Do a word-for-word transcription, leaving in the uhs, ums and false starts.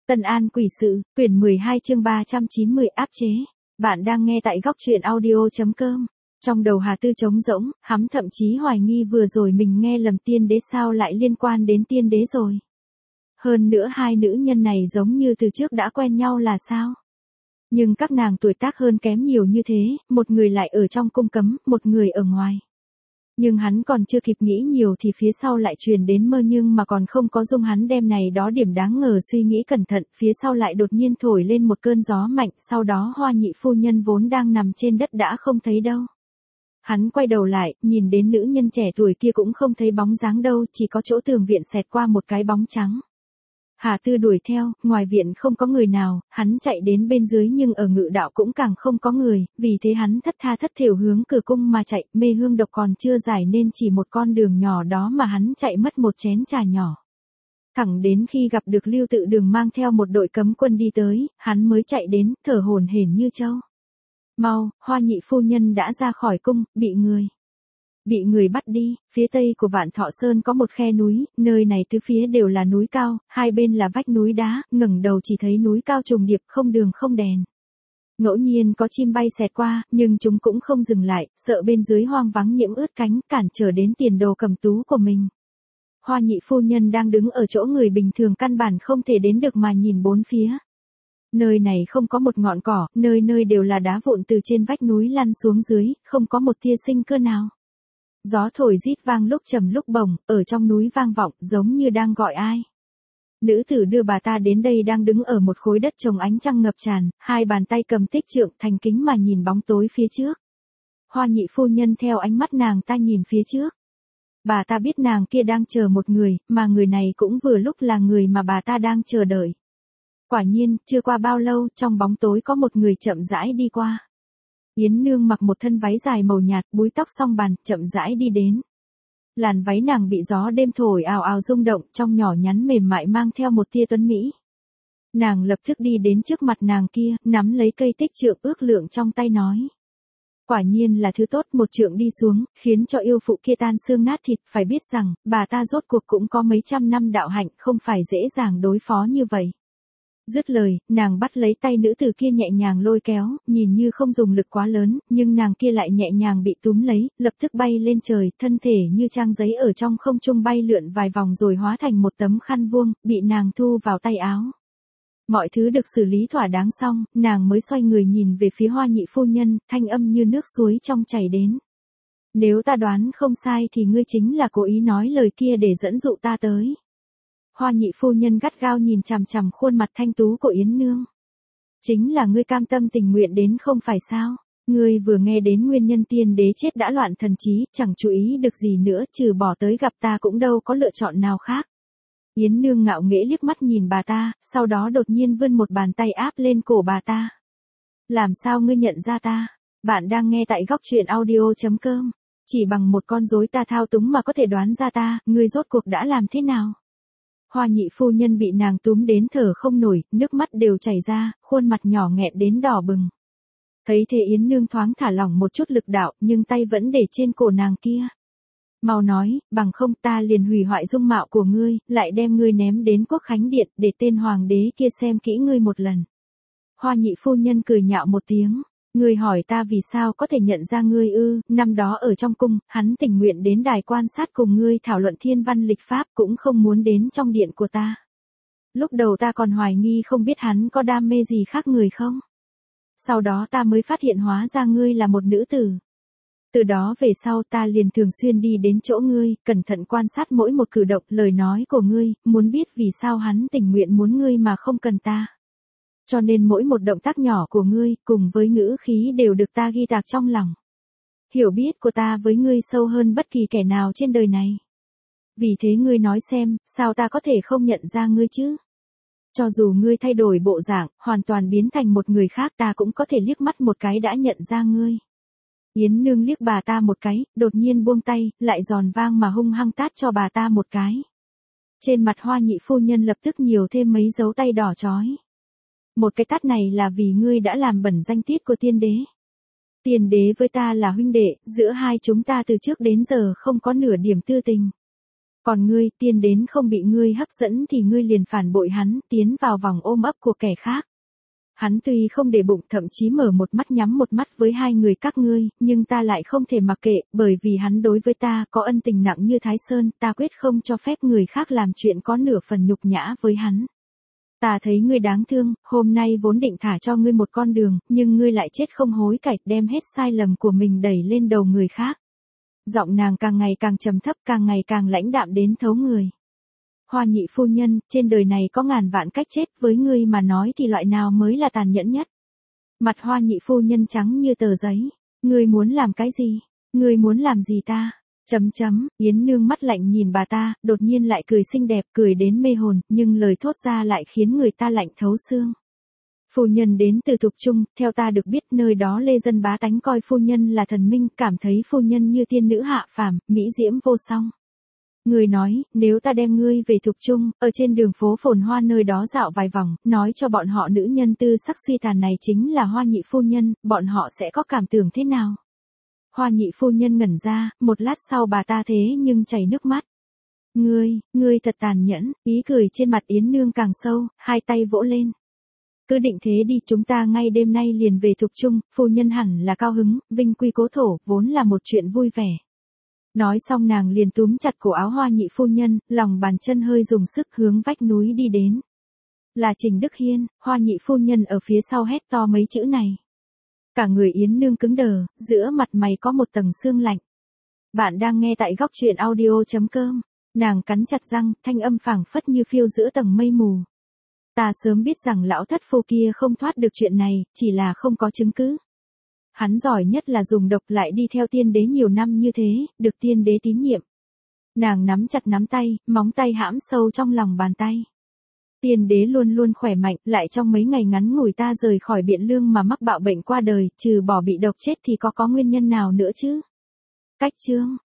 Tân An Quỷ Sự, quyển mười hai chương ba trăm chín mươi áp chế. Bạn đang nghe tại góc truyện audio.com. Trong đầu Hà Tư trống rỗng, hắn thậm chí hoài nghi vừa rồi mình nghe lầm tiên đế sao lại liên quan đến tiên đế rồi. Hơn nữa hai nữ nhân này giống như từ trước đã quen nhau là sao? Nhưng các nàng tuổi tác hơn kém nhiều như thế, một người lại ở trong cung cấm, một người ở ngoài. Nhưng hắn còn chưa kịp nghĩ nhiều thì phía sau lại truyền đến mơ nhưng mà còn không có dung hắn đem này đó điểm đáng ngờ suy nghĩ cẩn thận, phía sau lại đột nhiên thổi lên một cơn gió mạnh, sau đó Hoa Nhị phu nhân vốn đang nằm trên đất đã không thấy đâu. Hắn quay đầu lại, nhìn đến nữ nhân trẻ tuổi kia cũng không thấy bóng dáng đâu, chỉ có chỗ tường viện xẹt qua một cái bóng trắng. Hà Tư đuổi theo, ngoài viện không có người nào, hắn chạy đến bên dưới nhưng ở ngự đạo cũng càng không có người, vì thế hắn thất tha thất thểu hướng cửa cung mà chạy, mê hương độc còn chưa giải nên chỉ một con đường nhỏ đó mà hắn chạy mất một chén trà nhỏ. Thẳng đến khi gặp được Lưu Tự Đường mang theo một đội cấm quân đi tới, hắn mới chạy đến, thở hổn hển như trâu. Mau, Hoa Nhị phu nhân đã ra khỏi cung, bị người. Bị người bắt đi, phía tây của Vạn Thọ Sơn có một khe núi, nơi này tứ phía đều là núi cao, hai bên là vách núi đá, ngẩng đầu chỉ thấy núi cao trùng điệp không đường không đèn. Ngẫu nhiên có chim bay xẹt qua, nhưng chúng cũng không dừng lại, sợ bên dưới hoang vắng nhiễm ướt cánh, cản trở đến tiền đồ cầm tú của mình. Hoa Nhị phu nhân đang đứng ở chỗ người bình thường căn bản không thể đến được mà nhìn bốn phía. Nơi này không có một ngọn cỏ, nơi nơi đều là đá vụn từ trên vách núi lăn xuống dưới, không có một tia sinh cơ nào. Gió thổi rít vang lúc trầm lúc bổng, ở trong núi vang vọng, giống như đang gọi ai. Nữ tử đưa bà ta đến đây đang đứng ở một khối đất trồng ánh trăng ngập tràn, hai bàn tay cầm tích trượng thành kính mà nhìn bóng tối phía trước. Hoa Nhị phu nhân theo ánh mắt nàng ta nhìn phía trước. Bà ta biết nàng kia đang chờ một người, mà người này cũng vừa lúc là người mà bà ta đang chờ đợi. Quả nhiên, chưa qua bao lâu, trong bóng tối có một người chậm rãi đi qua. Yến Nương mặc một thân váy dài màu nhạt, búi tóc song bàn, chậm rãi đi đến. Làn váy nàng bị gió đêm thổi ào ào rung động, trong nhỏ nhắn mềm mại mang theo một tia tuấn mỹ. Nàng lập tức đi đến trước mặt nàng kia, nắm lấy cây tích trượng ước lượng trong tay nói. Quả nhiên là thứ tốt, một trượng đi xuống, khiến cho yêu phụ kia tan xương nát thịt, phải biết rằng, bà ta rốt cuộc cũng có mấy trăm năm đạo hạnh, không phải dễ dàng đối phó như vậy. Dứt lời, nàng bắt lấy tay nữ tử kia nhẹ nhàng lôi kéo, nhìn như không dùng lực quá lớn, nhưng nàng kia lại nhẹ nhàng bị túm lấy, lập tức bay lên trời, thân thể như trang giấy ở trong không trung bay lượn vài vòng rồi hóa thành một tấm khăn vuông, bị nàng thu vào tay áo. Mọi thứ được xử lý thỏa đáng xong, nàng mới xoay người nhìn về phía Hoa Nhị phu nhân, thanh âm như nước suối trong chảy đến. Nếu ta đoán không sai thì ngươi chính là cố ý nói lời kia để dẫn dụ ta tới. Hoa Nhị phu nhân gắt gao nhìn chằm chằm khuôn mặt thanh tú của Yến Nương. Chính là ngươi cam tâm tình nguyện đến không phải sao? Ngươi vừa nghe đến nguyên nhân tiên đế chết đã loạn thần trí, chẳng chú ý được gì nữa, trừ bỏ tới gặp ta cũng đâu có lựa chọn nào khác. Yến Nương ngạo nghễ liếc mắt nhìn bà ta, sau đó đột nhiên vươn một bàn tay áp lên cổ bà ta. Làm sao ngươi nhận ra ta? Bạn đang nghe tại góc truyện audio.com. Chỉ bằng một con rối ta thao túng mà có thể đoán ra ta, ngươi rốt cuộc đã làm thế nào? Hoa Nhị phu nhân bị nàng túm đến thở không nổi, nước mắt đều chảy ra, khuôn mặt nhỏ nghẹn đến đỏ bừng. Thấy thế Yến Nương thoáng thả lỏng một chút lực đạo, nhưng tay vẫn để trên cổ nàng kia. Mau nói, bằng không ta liền hủy hoại dung mạo của ngươi, lại đem ngươi ném đến Quốc Khánh Điện, để tên hoàng đế kia xem kỹ ngươi một lần. Hoa Nhị phu nhân cười nhạo một tiếng. Ngươi hỏi ta vì sao có thể nhận ra ngươi ư, năm đó ở trong cung, hắn tình nguyện đến đài quan sát cùng ngươi thảo luận thiên văn lịch pháp cũng không muốn đến trong điện của ta. Lúc đầu ta còn hoài nghi không biết hắn có đam mê gì khác người không. Sau đó ta mới phát hiện hóa ra ngươi là một nữ tử. Từ đó về sau ta liền thường xuyên đi đến chỗ ngươi, cẩn thận quan sát mỗi một cử động lời nói của ngươi, muốn biết vì sao hắn tình nguyện muốn ngươi mà không cần ta. Cho nên mỗi một động tác nhỏ của ngươi, cùng với ngữ khí đều được ta ghi tạc trong lòng. Hiểu biết của ta với ngươi sâu hơn bất kỳ kẻ nào trên đời này. Vì thế ngươi nói xem, sao ta có thể không nhận ra ngươi chứ? Cho dù ngươi thay đổi bộ dạng, hoàn toàn biến thành một người khác ta cũng có thể liếc mắt một cái đã nhận ra ngươi. Yến Nương liếc bà ta một cái, đột nhiên buông tay, lại giòn vang mà hung hăng tát cho bà ta một cái. Trên mặt Hoa Nhị phu nhân lập tức nhiều thêm mấy dấu tay đỏ chói. Một cái tát này là vì ngươi đã làm bẩn danh tiết của tiên đế. Tiên đế với ta là huynh đệ, giữa hai chúng ta từ trước đến giờ không có nửa điểm tư tình. Còn ngươi, tiên đến không bị ngươi hấp dẫn thì ngươi liền phản bội hắn, tiến vào vòng ôm ấp của kẻ khác. Hắn tuy không để bụng, thậm chí mở một mắt nhắm một mắt với hai người các ngươi, nhưng ta lại không thể mặc kệ, bởi vì hắn đối với ta có ân tình nặng như Thái Sơn, ta quyết không cho phép người khác làm chuyện có nửa phần nhục nhã với hắn. Ta thấy ngươi đáng thương, hôm nay vốn định thả cho ngươi một con đường, nhưng ngươi lại chết không hối cải, đem hết sai lầm của mình đẩy lên đầu người khác. Giọng nàng càng ngày càng trầm thấp, càng ngày càng lãnh đạm đến thấu người. Hoa nhị phu nhân, trên đời này có ngàn vạn cách chết, với ngươi mà nói thì loại nào mới là tàn nhẫn nhất. Mặt hoa nhị phu nhân trắng như tờ giấy. Ngươi muốn làm cái gì? Ngươi muốn làm gì ta? Chấm chấm, Yến Nương mắt lạnh nhìn bà ta, đột nhiên lại cười xinh đẹp, cười đến mê hồn, nhưng lời thốt ra lại khiến người ta lạnh thấu xương. Phu nhân đến từ Thục Trung, theo ta được biết nơi đó lê dân bá tánh coi phu nhân là thần minh, cảm thấy phu nhân như tiên nữ hạ phàm, mỹ diễm vô song. Người nói, nếu ta đem ngươi về Thục Trung, ở trên đường phố phồn hoa nơi đó dạo vài vòng, nói cho bọn họ nữ nhân tư sắc suy tàn này chính là hoa nhị phu nhân, bọn họ sẽ có cảm tưởng thế nào? Hoa nhị phu nhân ngẩn ra, một lát sau bà ta thế nhưng chảy nước mắt. Ngươi, ngươi thật tàn nhẫn, ý cười trên mặt Yến Nương càng sâu, hai tay vỗ lên. Cứ định thế đi, chúng ta ngay đêm nay liền về Thục Trung, phu nhân hẳn là cao hứng, vinh quy cố thổ, vốn là một chuyện vui vẻ. Nói xong nàng liền túm chặt cổ áo hoa nhị phu nhân, lòng bàn chân hơi dùng sức hướng vách núi đi đến. Là Trình Đức Hiên, hoa nhị phu nhân ở phía sau hét to mấy chữ này. Cả người Yến Nương cứng đờ, giữa mặt mày có một tầng sương lạnh. Bạn đang nghe tại góc truyện audio chấm com. Nàng cắn chặt răng, thanh âm phảng phất như phiêu giữa tầng mây mù. Ta sớm biết rằng lão thất phu kia không thoát được chuyện này, chỉ là không có chứng cứ. Hắn giỏi nhất là dùng độc, lại đi theo tiên đế nhiều năm như thế, được tiên đế tín nhiệm. Nàng nắm chặt nắm tay, móng tay hãm sâu trong lòng bàn tay. Tiên đế luôn luôn khỏe mạnh, lại trong mấy ngày ngắn ngủi ta rời khỏi Biện Lương mà mắc bạo bệnh qua đời, trừ bỏ bị độc chết thì có có nguyên nhân nào nữa chứ? Cách chương